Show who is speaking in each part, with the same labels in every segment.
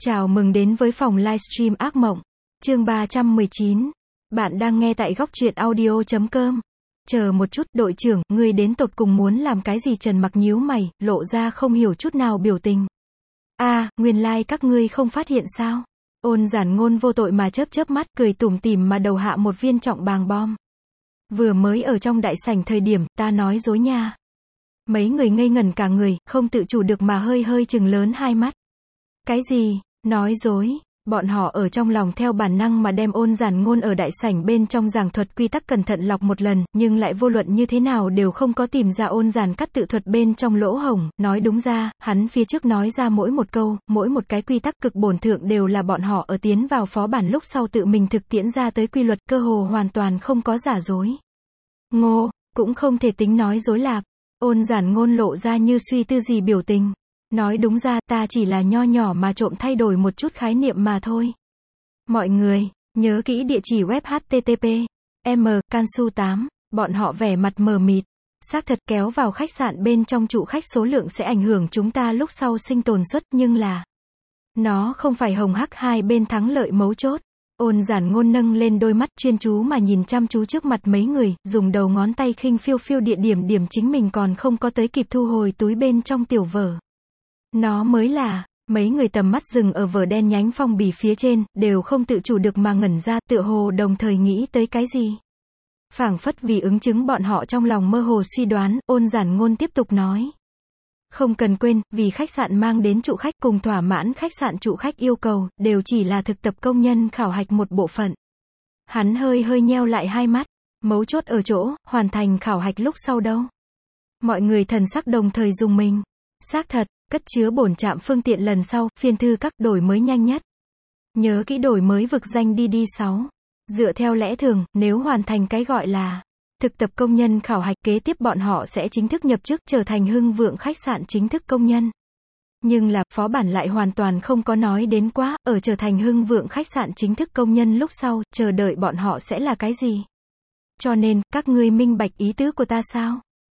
Speaker 1: Chào mừng đến với phòng livestream ác mộng. Chương 319. Bạn đang nghe tại góc truyện audio.com. Chờ một chút, đội trưởng, ngươi đến tột cùng muốn làm cái gì? Trần Mặc nhíu mày, lộ ra không hiểu chút nào biểu tình. Nguyên lai các ngươi không phát hiện sao? Ôn Giản Ngôn vô tội mà chớp mắt, cười tủm tỉm mà đầu hạ một viên trọng bàng bom. Vừa mới ở trong đại sảnh thời điểm, ta nói dối nha. Mấy người ngây ngẩn cả người, không tự chủ được mà hơi trừng lớn hai mắt. Cái gì? Nói dối? Bọn họ ở trong lòng theo bản năng mà đem Ôn Giản Ngôn ở đại sảnh bên trong giảng thuật quy tắc cẩn thận lọc một lần, nhưng lại vô luận như thế nào đều không có tìm ra Ôn Giản Cắt tự thuật bên trong lỗ hổng. Nói đúng ra, hắn phía trước nói ra mỗi một câu, mỗi một cái quy tắc cực bổn thượng đều là bọn họ ở tiến vào phó bản lúc sau tự mình thực tiễn ra tới quy luật, cơ hồ hoàn toàn không có giả dối. Ngô, cũng không thể tính nói dối lạp. Ôn Giản Ngôn lộ ra như suy tư gì biểu tình. Nói đúng ra, ta chỉ là nho nhỏ mà trộm thay đổi một chút khái niệm mà thôi. Mọi người, nhớ kỹ địa chỉ web http://m cansu 8, bọn họ vẻ mặt mờ mịt. Xác thật kéo vào khách sạn bên trong trụ khách số lượng sẽ ảnh hưởng chúng ta lúc sau sinh tồn suất, nhưng là nó không phải hồng hắc hai bên thắng lợi mấu chốt. Ôn Giản Ngôn nâng lên đôi mắt chuyên chú mà nhìn chăm chú trước mặt mấy người, dùng đầu ngón tay khinh phiêu phiêu địa điểm chính mình còn không có tới kịp thu hồi túi bên trong tiểu vở. Nó mới là, mấy người tầm mắt dừng ở vở đen nhánh phong bì phía trên, đều không tự chủ được mà ngẩn ra, tựa hồ đồng thời nghĩ tới cái gì. Phảng phất vì ứng chứng bọn họ trong lòng mơ hồ suy đoán, Ôn Giản Ngôn tiếp tục nói. Không cần quên, vì khách sạn mang đến trụ khách cùng thỏa mãn khách sạn trụ khách yêu cầu, đều chỉ là thực tập công nhân khảo hạch một bộ phận. Hắn hơi nheo lại hai mắt, mấu chốt ở chỗ, hoàn thành khảo hạch lúc sau đâu. Mọi người thần sắc đồng thời dùng mình. Xác thật, cất chứa bổn trạm phương tiện lần sau, phiên thư các đổi mới nhanh nhất. Nhớ kỹ đổi mới vực danh DD6. Dựa theo lẽ thường, nếu hoàn thành cái gọi là thực tập công nhân khảo hạch, kế tiếp bọn họ sẽ chính thức nhập chức, trở thành Hưng Vượng khách sạn chính thức công nhân. Nhưng là, phó bản lại hoàn toàn không có nói đến quá, ở trở thành Hưng Vượng khách sạn chính thức công nhân lúc sau, chờ đợi bọn họ sẽ là cái gì. Cho nên, các ngươi minh bạch ý tứ của ta sao?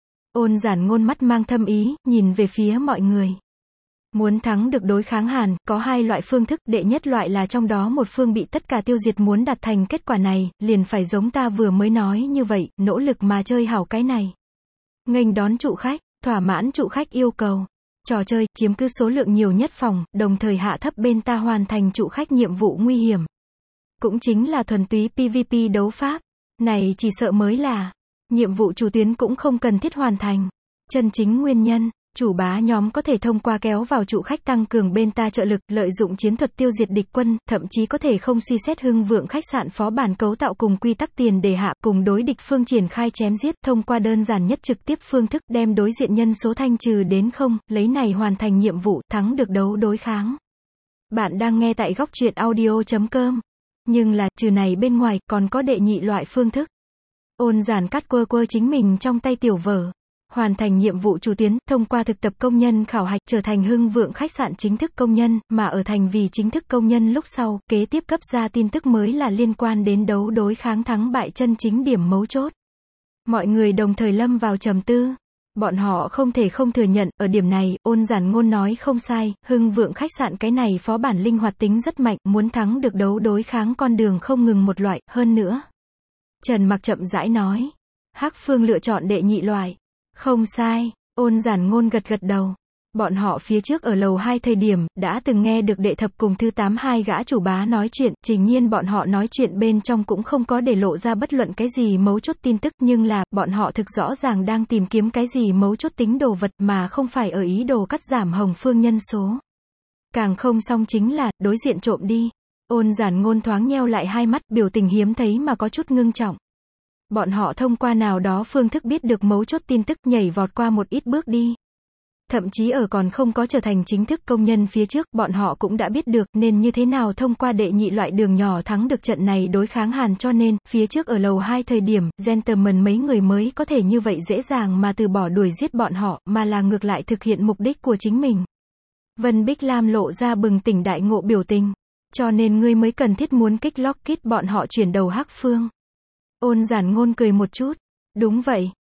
Speaker 1: Ôn Giản Ngôn mắt mang thâm ý, nhìn về phía mọi người. Muốn thắng được đối kháng Hàn, có hai loại phương thức, đệ nhất loại là trong đó một phương bị tất cả tiêu diệt, muốn đạt thành kết quả này, liền phải giống ta vừa mới nói như vậy, nỗ lực mà chơi hảo cái này. Nghênh đón trụ khách, thỏa mãn trụ khách yêu cầu. Trò chơi, chiếm cứ số lượng nhiều nhất phòng, đồng thời hạ thấp bên ta hoàn thành trụ khách nhiệm vụ nguy hiểm. Cũng chính là thuần túy PVP đấu pháp. Này chỉ sợ mới là nhiệm vụ chủ tuyến cũng không cần thiết hoàn thành. Chân chính nguyên nhân, chủ bá nhóm có thể thông qua kéo vào trụ khách tăng cường bên ta trợ lực, lợi dụng chiến thuật tiêu diệt địch quân, thậm chí có thể không suy xét Hưng Vượng khách sạn phó bản cấu tạo cùng quy tắc tiền đề hạ, cùng đối địch phương triển khai chém giết, thông qua đơn giản nhất trực tiếp phương thức đem đối diện nhân số thanh trừ đến không, lấy này hoàn thành nhiệm vụ, thắng được đấu đối kháng. Bạn đang nghe tại góc truyện audio.com. Nhưng là, trừ này bên ngoài, còn có đệ nhị loại phương thức. Ôn Giản Cắt quơ chính mình trong tay tiểu vở. Hoàn thành nhiệm vụ chủ tuyến, thông qua thực tập công nhân khảo hạch, trở thành Hưng Vượng khách sạn chính thức công nhân, mà ở thành vì chính thức công nhân lúc sau, kế tiếp cấp ra tin tức mới là liên quan đến đấu đối kháng thắng bại chân chính điểm mấu chốt. Mọi người đồng thời lâm vào trầm tư. Bọn họ không thể không thừa nhận, ở điểm này, Ôn Giản Ngôn nói không sai, Hưng Vượng khách sạn cái này phó bản linh hoạt tính rất mạnh, muốn thắng được đấu đối kháng con đường không ngừng một loại, hơn nữa. Trần Mặc chậm rãi nói. Hắc Phương lựa chọn đệ nhị loại. Không sai, Ôn Giản Ngôn gật đầu. Bọn họ phía trước ở lầu 2 thời điểm, đã từng nghe được đệ thập cùng thứ 8 hai gã chủ bá nói chuyện, trình nhiên bọn họ nói chuyện bên trong cũng không có để lộ ra bất luận cái gì mấu chốt tin tức, nhưng là, bọn họ thực rõ ràng đang tìm kiếm cái gì mấu chốt tính đồ vật mà không phải ở ý đồ cắt giảm Hồng Phương nhân số. Càng không xong chính là, đối diện trộm đi. Ôn Giản Ngôn thoáng nheo lại hai mắt, biểu tình hiếm thấy mà có chút ngưng trọng. Bọn họ thông qua nào đó phương thức biết được mấu chốt tin tức, nhảy vọt qua một ít bước đi. Thậm chí ở còn không có trở thành chính thức công nhân phía trước, bọn họ cũng đã biết được nên như thế nào thông qua đệ nhị loại đường nhỏ thắng được trận này đối kháng Hàn, cho nên, phía trước ở lầu 2 thời điểm, gentleman mấy người mới có thể như vậy dễ dàng mà từ bỏ đuổi giết bọn họ, mà là ngược lại thực hiện mục đích của chính mình. Vân Bích Lam lộ ra bừng tỉnh đại ngộ biểu tình. Cho nên ngươi mới cần thiết muốn kích Lockheed bọn họ chuyển đầu Hắc Phương. Ôn Giản Ngôn cười một chút. Đúng vậy,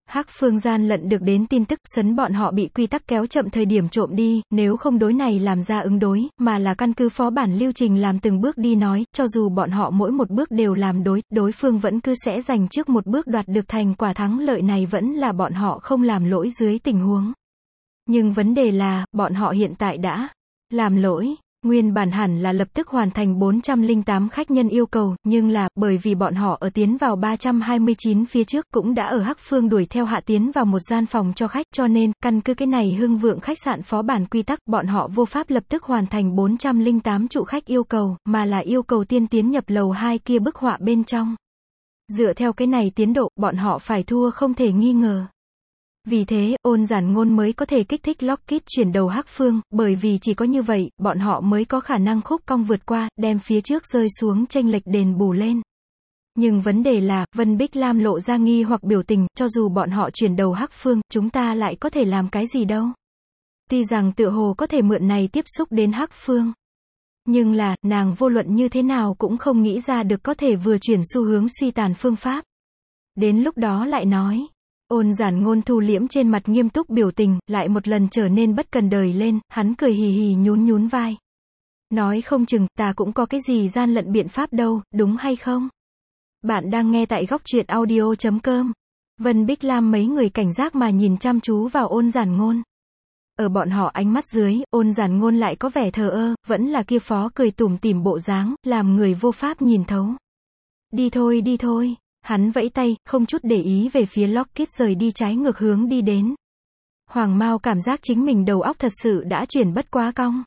Speaker 1: Hắc Phương gian lận được đến tin tức, sấn bọn họ bị quy tắc kéo chậm thời điểm trộm đi, nếu không đối này làm ra ứng đối, mà là căn cứ phó bản lưu trình làm từng bước đi nói, cho dù bọn họ mỗi một bước đều làm đối phương vẫn cứ sẽ giành trước một bước đoạt được thành quả thắng lợi này vẫn là bọn họ không làm lỗi dưới tình huống. Nhưng vấn đề là, bọn họ hiện tại đã làm lỗi. Nguyên bản hẳn là lập tức hoàn thành 408 khách nhân yêu cầu, nhưng là, bởi vì bọn họ ở tiến vào 329 phía trước cũng đã ở Hắc Phương đuổi theo hạ tiến vào một gian phòng cho khách, cho nên, căn cứ cái này hưng vượng khách sạn phó bản quy tắc, bọn họ vô pháp lập tức hoàn thành 408 trụ khách yêu cầu, mà là yêu cầu tiên tiến nhập lầu 2 kia bức họa bên trong. Dựa theo cái này tiến độ, bọn họ phải thua không thể nghi ngờ. Vì thế, Ôn Giản Ngôn mới có thể kích thích Lockheed chuyển đầu Hắc Phương, bởi vì chỉ có như vậy, bọn họ mới có khả năng khúc cong vượt qua, đem phía trước rơi xuống chênh lệch đền bù lên. Nhưng vấn đề là, Vân Bích Lam lộ ra nghi hoặc biểu tình, cho dù bọn họ chuyển đầu Hắc Phương, chúng ta lại có thể làm cái gì đâu. Tuy rằng tựa hồ có thể mượn này tiếp xúc đến Hắc Phương. Nhưng là, nàng vô luận như thế nào cũng không nghĩ ra được có thể vừa chuyển xu hướng suy tàn phương pháp. Đến lúc đó lại nói. Ôn Giản Ngôn thu liễm trên mặt nghiêm túc biểu tình, lại một lần trở nên bất cần đời lên, hắn cười hì hì nhún vai. Nói không chừng, ta cũng có cái gì gian lận biện pháp đâu, đúng hay không? Bạn đang nghe tại góc truyện audio.com. Vân Bích Lam mấy người cảnh giác mà nhìn chăm chú vào Ôn Giản Ngôn. Ở bọn họ ánh mắt dưới, Ôn Giản Ngôn lại có vẻ thờ ơ, vẫn là kia phó cười tủm tỉm bộ dáng, làm người vô pháp nhìn thấu. Đi thôi. Hắn vẫy tay, không chút để ý về phía Lockheed rời đi trái ngược hướng đi đến. Hoàng Mao cảm giác chính mình đầu óc thật sự đã chuyển bất quá cong.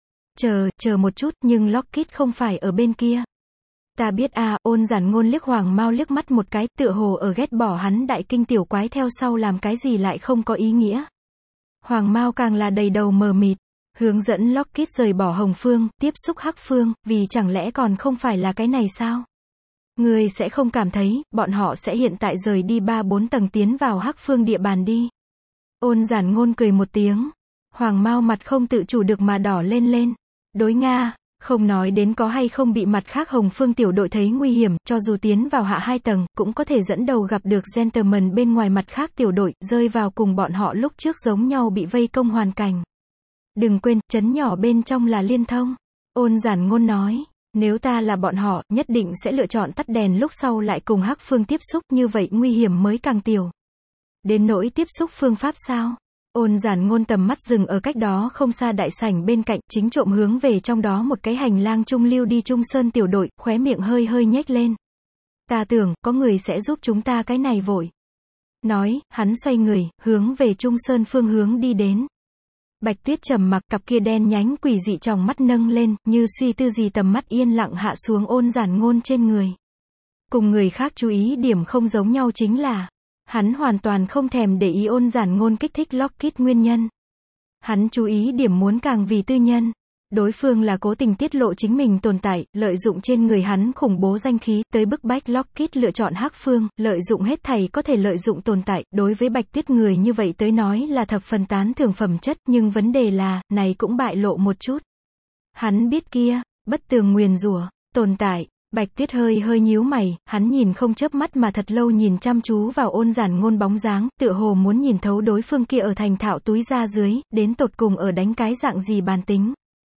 Speaker 1: Chờ một chút, nhưng Lockheed không phải ở bên kia. Ta biết à, Ôn Giản Ngôn liếc Hoàng Mao liếc mắt một cái, tựa hồ ở ghét bỏ hắn đại kinh tiểu quái theo sau làm cái gì lại không có ý nghĩa. Hoàng Mao càng là đầy đầu mờ mịt, hướng dẫn Lockheed rời bỏ Hồng Phương, tiếp xúc Hắc Phương, vì chẳng lẽ còn không phải là cái này sao? Ngươi sẽ không cảm thấy, bọn họ sẽ hiện tại rời đi 3-4 tầng tiến vào Hắc Phương địa bàn đi. Ôn Giản Ngôn cười một tiếng. Hoàng Mao mặt không tự chủ được mà đỏ lên. Đối Nga, không nói đến có hay không bị mặt khác Hồng Phương tiểu đội thấy nguy hiểm, cho dù tiến vào hạ 2 tầng, cũng có thể dẫn đầu gặp được gentleman bên ngoài mặt khác tiểu đội, rơi vào cùng bọn họ lúc trước giống nhau bị vây công hoàn cảnh. Đừng quên, trấn nhỏ bên trong là liên thông. Ôn Giản Ngôn nói. Nếu ta là bọn họ, nhất định sẽ lựa chọn tắt đèn lúc sau lại cùng Hắc Phương tiếp xúc, như vậy nguy hiểm mới càng tiểu. Đến nỗi tiếp xúc phương pháp sao? Ôn Giản Ngôn tầm mắt dừng ở cách đó không xa đại sảnh bên cạnh, chính trộm hướng về trong đó một cái hành lang trung lưu đi Trung Sơn tiểu đội, khóe miệng hơi nhếch lên. Ta tưởng, có người sẽ giúp chúng ta cái này vội. Nói, hắn xoay người, hướng về Trung Sơn phương hướng đi đến. Bạch Tuyết trầm mặc, cặp kia đen nhánh quỷ dị tròng mắt nâng lên, như suy tư gì tầm mắt yên lặng hạ xuống Ôn Giản Ngôn trên người. Cùng người khác chú ý điểm không giống nhau chính là, hắn hoàn toàn không thèm để ý Ôn Giản Ngôn kích thích Lockheed nguyên nhân. Hắn chú ý điểm muốn càng vì tư nhân. Đối phương là cố tình tiết lộ chính mình tồn tại, lợi dụng trên người hắn khủng bố danh khí, tới bức bách Lockheed lựa chọn Hắc Phương, lợi dụng hết thảy có thể lợi dụng tồn tại, đối với Bạch Tuyết người như vậy tới nói là thập phần tán thưởng phẩm chất, nhưng vấn đề là, này cũng bại lộ một chút. Hắn biết kia, bất tường nguyền rủa, tồn tại. Bạch Tuyết hơi nhíu mày, hắn nhìn không chớp mắt mà thật lâu nhìn chăm chú vào Ôn Giản Ngôn bóng dáng, tựa hồ muốn nhìn thấu đối phương kia ở thành thạo túi ra dưới, đến tột cùng ở đánh cái dạng gì bàn tính.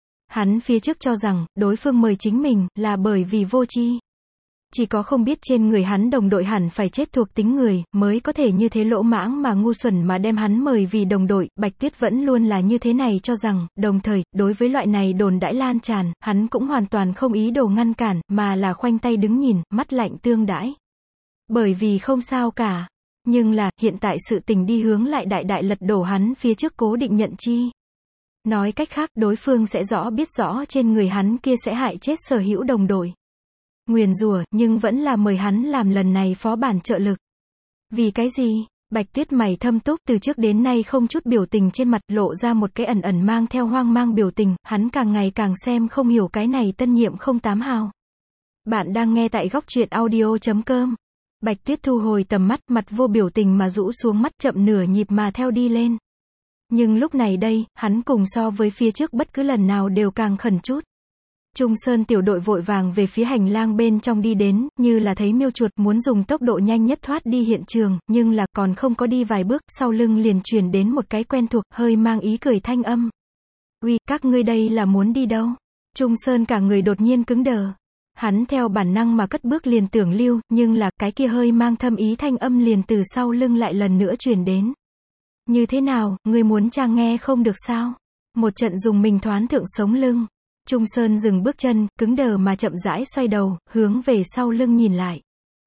Speaker 1: Hắn phía trước cho rằng, đối phương mời chính mình, là bởi vì vô tri. Chỉ có không biết trên người hắn đồng đội hẳn phải chết thuộc tính người, mới có thể như thế lỗ mãng mà ngu xuẩn mà đem hắn mời vì đồng đội, Bạch Tuyết vẫn luôn là như thế này cho rằng, đồng thời, đối với loại này đồn đãi lan tràn, hắn cũng hoàn toàn không ý đồ ngăn cản, mà là khoanh tay đứng nhìn, mắt lạnh tương đãi. Bởi vì không sao cả. Nhưng là, hiện tại sự tình đi hướng lại đại lật đổ hắn phía trước cố định nhận chi. Nói cách khác, đối phương sẽ biết rõ trên người hắn kia sẽ hại chết sở hữu đồng đội. Nguyền rủa, nhưng vẫn là mời hắn làm lần này phó bản trợ lực. Vì cái gì? Bạch Tuyết mày thâm túc từ trước đến nay không chút biểu tình trên mặt, lộ ra một cái ẩn mang theo hoang mang biểu tình, hắn càng ngày càng xem không hiểu cái này tân nhiệm 08 hào. Bạn đang nghe tại góc truyện audio.com. Bạch Tuyết thu hồi tầm mắt, mặt vô biểu tình mà rũ xuống mắt, chậm nửa nhịp mà theo đi lên. Nhưng lúc này đây, hắn cùng so với phía trước bất cứ lần nào đều càng khẩn chút. Trung Sơn tiểu đội vội vàng về phía hành lang bên trong đi đến, như là thấy miêu chuột, muốn dùng tốc độ nhanh nhất thoát đi hiện trường, nhưng là còn không có đi vài bước, sau lưng liền truyền đến một cái quen thuộc, hơi mang ý cười thanh âm. Uy, các ngươi đây là muốn đi đâu? Trung Sơn cả người đột nhiên cứng đờ. Hắn theo bản năng mà cất bước liền tưởng lưu, nhưng là, cái kia hơi mang thâm ý thanh âm liền từ sau lưng lại lần nữa truyền đến. Như thế nào, ngươi muốn chàng nghe không được sao? Một trận dùng mình thoán thượng sống lưng. Trung Sơn dừng bước chân, cứng đờ mà chậm rãi xoay đầu, hướng về sau lưng nhìn lại.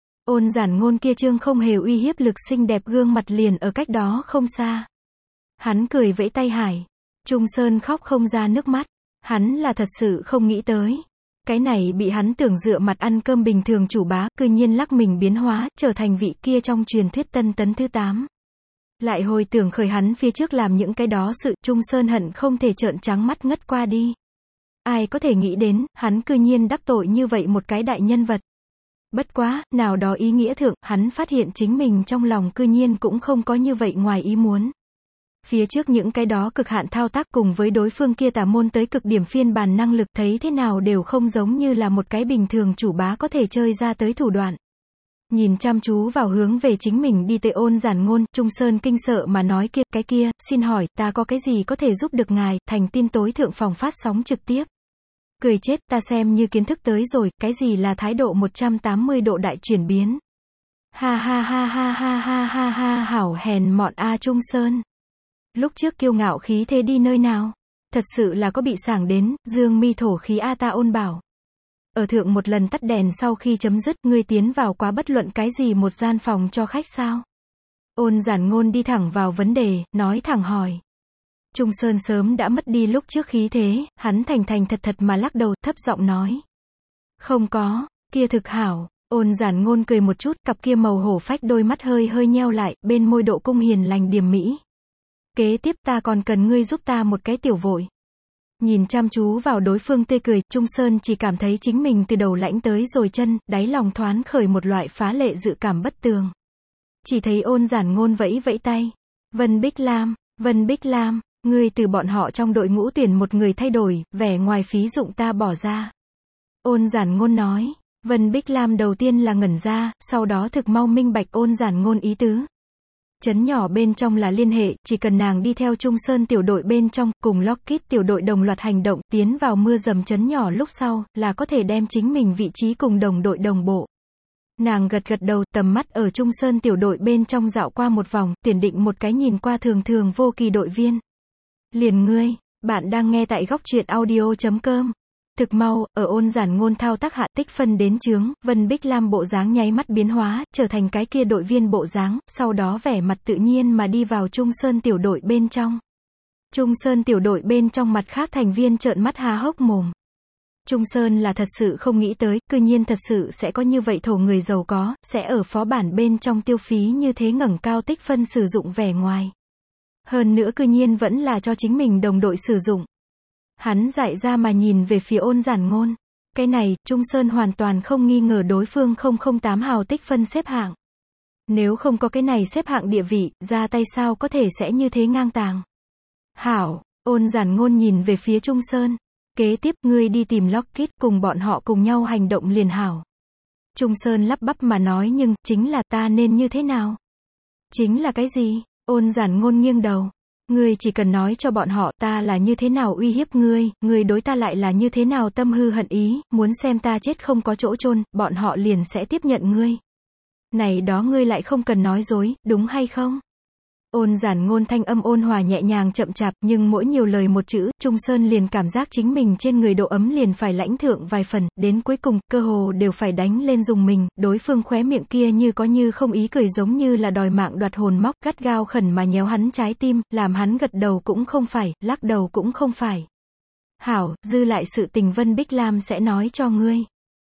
Speaker 1: Ôn Giản Ngôn kia trương không hề uy hiếp lực xinh đẹp gương mặt liền ở cách đó không xa. Hắn cười vẫy tay hải. Trung Sơn khóc không ra nước mắt. Hắn là thật sự không nghĩ tới. Cái này bị hắn tưởng dựa mặt ăn cơm bình thường chủ bá, cư nhiên lắc mình biến hóa, trở thành vị kia trong truyền thuyết Tân Tấn thứ 8. Lại hồi tưởng khởi hắn phía trước làm những cái đó sự, Trung Sơn hận không thể trợn trắng mắt ngất qua đi. Ai có thể nghĩ đến, hắn cư nhiên đắc tội như vậy một cái đại nhân vật. Bất quá, nào đó ý nghĩa thượng, hắn phát hiện chính mình trong lòng cư nhiên cũng không có như vậy ngoài ý muốn. Phía trước những cái đó cực hạn thao tác cùng với đối phương kia tà môn tới cực điểm phiên bản năng lực thấy thế nào đều không giống như là một cái bình thường chủ bá có thể chơi ra tới thủ đoạn. Nhìn chăm chú vào hướng về chính mình đi tới Ôn Giản Ngôn, Trung Sơn kinh sợ mà nói kia, cái kia, xin hỏi, ta có cái gì có thể giúp được ngài, thành tin tối thượng phòng phát sóng trực tiếp. Cười chết, ta xem như kiến thức tới rồi, cái gì là thái độ 180 độ đại chuyển biến. Ha ha ha ha ha ha ha ha, hảo hèn mọn a Trung Sơn. Lúc trước kiêu ngạo khí thế đi nơi nào? Thật sự là có bị sảng đến, dương mi thổ khí a ta Ôn bảo. Ở thượng một lần tắt đèn sau khi chấm dứt, ngươi tiến vào quá bất luận cái gì một gian phòng cho khách sao? Ôn Giản Ngôn đi thẳng vào vấn đề, nói thẳng hỏi. Trung Sơn sớm đã mất đi lúc trước khí thế, hắn thành thành thật thật mà lắc đầu, thấp giọng nói. Không có, kia thực hảo. Ôn Giản Ngôn cười một chút, cặp kia màu hổ phách đôi mắt hơi hơi nheo lại, bên môi độ cung hiền lành điềm mỹ. Kế tiếp ta còn cần ngươi giúp ta một cái tiểu vội. Nhìn chăm chú vào đối phương tươi cười, Trung Sơn chỉ cảm thấy chính mình từ đầu lãnh tới rồi chân, đáy lòng thoáng khởi một loại phá lệ dự cảm bất tường. Chỉ thấy Ôn Giản Ngôn vẫy vẫy tay. Vân Bích Lam, ngươi từ bọn họ trong đội ngũ tuyển một người thay đổi, vẻ ngoài phí dụng ta bỏ ra. Ôn Giản Ngôn nói. Vân Bích Lam đầu tiên là ngẩn ra, sau đó thực mau minh bạch Ôn Giản Ngôn ý tứ. Trấn nhỏ bên trong là liên hệ, chỉ cần nàng đi theo Trung Sơn tiểu đội bên trong, cùng Lockheed tiểu đội đồng loạt hành động, tiến vào mưa dầm trấn nhỏ lúc sau, là có thể đem chính mình vị trí cùng đồng đội đồng bộ. Nàng gật gật đầu, tầm mắt ở Trung Sơn tiểu đội bên trong dạo qua một vòng, tuyển định một cái nhìn qua thường thường vô kỳ đội viên. Liền ngươi, bạn đang nghe tại góc truyện audio.com. Thực mau, ở Ôn Giản Ngôn thao tác hạ tích phân đến chướng, Vân Bích Lam bộ dáng nháy mắt biến hóa, trở thành cái kia đội viên bộ dáng, sau đó vẻ mặt tự nhiên mà đi vào Trung Sơn tiểu đội bên trong. Trung Sơn tiểu đội bên trong mặt khác thành viên trợn mắt há hốc mồm. Trung Sơn là thật sự không nghĩ tới, cư nhiên thật sự sẽ có như vậy thổ người giàu có, sẽ ở phó bản bên trong tiêu phí như thế ngẩng cao tích phân sử dụng vẻ ngoài. Hơn nữa cư nhiên vẫn là cho chính mình đồng đội sử dụng. Hắn dại ra mà nhìn về phía Ôn Giản Ngôn. Cái này, Trung Sơn hoàn toàn không nghi ngờ đối phương 008 hào tích phân xếp hạng. Nếu không có cái này xếp hạng địa vị, ra tay sao có thể sẽ như thế ngang tàng. Hảo, Ôn Giản Ngôn nhìn về phía Trung Sơn. Kế tiếp, ngươi đi tìm Lockheed cùng bọn họ cùng nhau hành động liền hảo. Trung Sơn lắp bắp mà nói nhưng, chính là ta nên như thế nào? Chính là cái gì? Ôn Giản Ngôn nghiêng đầu. Ngươi chỉ cần nói cho bọn họ ta là như thế nào uy hiếp ngươi, ngươi đối ta lại là như thế nào tâm hư hận ý, muốn xem ta chết không có chỗ chôn, bọn họ liền sẽ tiếp nhận ngươi. Này đó ngươi lại không cần nói dối, đúng hay không? Ôn Giản Ngôn thanh âm ôn hòa nhẹ nhàng chậm chạp, nhưng mỗi nhiều lời một chữ, Trung Sơn liền cảm giác chính mình trên người độ ấm liền phải lãnh thượng vài phần, đến cuối cùng, cơ hồ đều phải đánh lên dùng mình, đối phương khóe miệng kia như có như không ý cười giống như là đòi mạng đoạt hồn móc, gắt gao khẩn mà nhéo hắn trái tim, làm hắn gật đầu cũng không phải, lắc đầu cũng không phải. Hảo, dư lại sự tình Vân Bích Lam sẽ nói cho ngươi.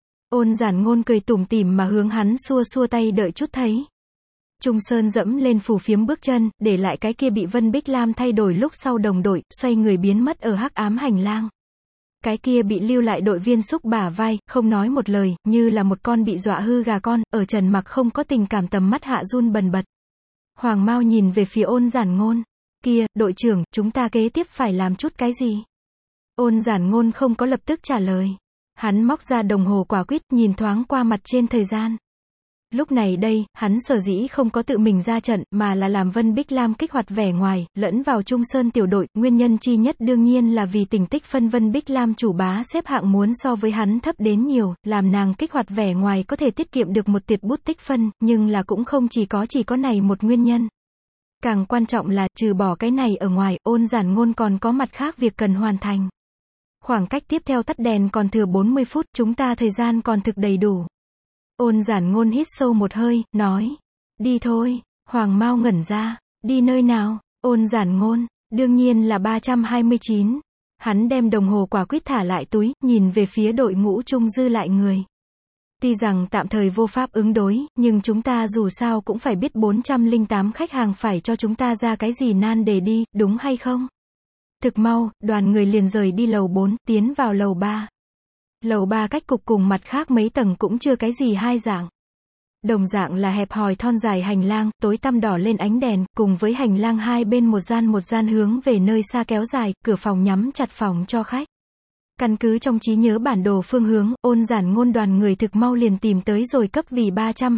Speaker 1: Ôn Giản Ngôn cười tủm tỉm mà hướng hắn xua xua tay đợi chút thấy. Trung Sơn dẫm lên phù phiếm bước chân, để lại cái kia bị Vân Bích Lam thay đổi lúc sau đồng đội, xoay người biến mất ở hắc ám hành lang. Cái kia bị lưu lại đội viên xúc bả vai, không nói một lời, như là một con bị dọa hư gà con, ở Trần Mặc không có tình cảm tầm mắt hạ run bần bật. Hoàng Mao nhìn về phía Ôn Giản Ngôn. Kia, đội trưởng, chúng ta kế tiếp phải làm chút cái gì? Ôn Giản Ngôn không có lập tức trả lời. Hắn móc ra đồng hồ quả quýt, nhìn thoáng qua mặt trên thời gian. Lúc này đây, hắn sở dĩ không có tự mình ra trận, mà là làm Vân Bích Lam kích hoạt vẻ ngoài, lẫn vào Trung Sơn tiểu đội, nguyên nhân chi nhất đương nhiên là vì tình tích phân Vân Bích Lam chủ bá xếp hạng muốn so với hắn thấp đến nhiều, làm nàng kích hoạt vẻ ngoài có thể tiết kiệm được một tiệt bút tích phân, nhưng là cũng không chỉ có này một nguyên nhân. Càng quan trọng là, trừ bỏ cái này ở ngoài, Ôn Giản Ngôn còn có mặt khác việc cần hoàn thành. Khoảng cách tiếp theo tắt đèn còn thừa 40 phút, chúng ta thời gian còn thực đầy đủ. Ôn Giản Ngôn hít sâu một hơi, nói. Đi thôi. Hoàng Mao ngẩn ra. Đi nơi nào? Ôn Giản Ngôn. Đương nhiên là 329. Hắn đem đồng hồ quả quýt thả lại túi, nhìn về phía đội ngũ chung dư lại người. Tuy rằng tạm thời vô pháp ứng đối, nhưng chúng ta dù sao cũng phải biết 408 khách hàng phải cho chúng ta ra cái gì nan đề đi, đúng hay không? Thực mau, đoàn người liền rời đi lầu 4, tiến vào lầu 3. Lầu 3 cách cục cùng mặt khác mấy tầng cũng chưa cái gì hai dạng. Đồng dạng là hẹp hòi thon dài hành lang, tối tăm đỏ lên ánh đèn, cùng với hành lang hai bên một gian hướng về nơi xa kéo dài, cửa phòng nhắm chặt phòng cho khách. Căn cứ trong trí nhớ bản đồ phương hướng, Ôn Giản Ngôn đoàn người thực mau liền tìm tới rồi cấp vì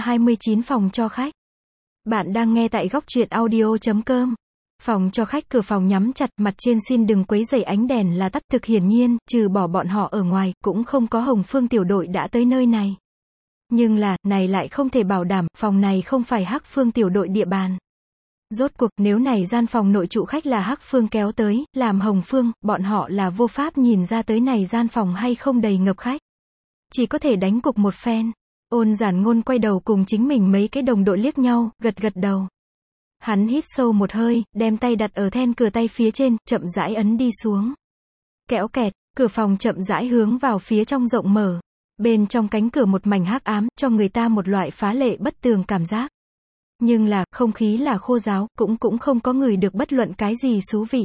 Speaker 1: 329 phòng cho khách. Bạn đang nghe tại góc truyện audio.com. Phòng cho khách cửa phòng nhắm chặt, mặt trên xin đừng quấy rầy ánh đèn là tắt, thực hiển nhiên, trừ bỏ bọn họ ở ngoài, cũng không có Hồng Phương tiểu đội đã tới nơi này. Nhưng là, này lại không thể bảo đảm, phòng này không phải Hắc Phương tiểu đội địa bàn. Rốt cuộc, nếu này gian phòng nội trụ khách là Hắc Phương kéo tới, làm Hồng Phương, bọn họ là vô pháp nhìn ra tới này gian phòng hay không đầy ngập khách. Chỉ có thể đánh cục một phen. Ôn Giản Ngôn quay đầu cùng chính mình mấy cái đồng đội liếc nhau, gật đầu. Hắn hít sâu một hơi, đem tay đặt ở then cửa tay phía trên, chậm rãi ấn đi xuống. Kéo kẹt, cửa phòng chậm rãi hướng vào phía trong rộng mở. Bên trong cánh cửa một mảnh hắc ám, cho người ta một loại phá lệ bất tường cảm giác. Nhưng là, không khí là khô ráo, cũng không có người được bất luận cái gì xú vị.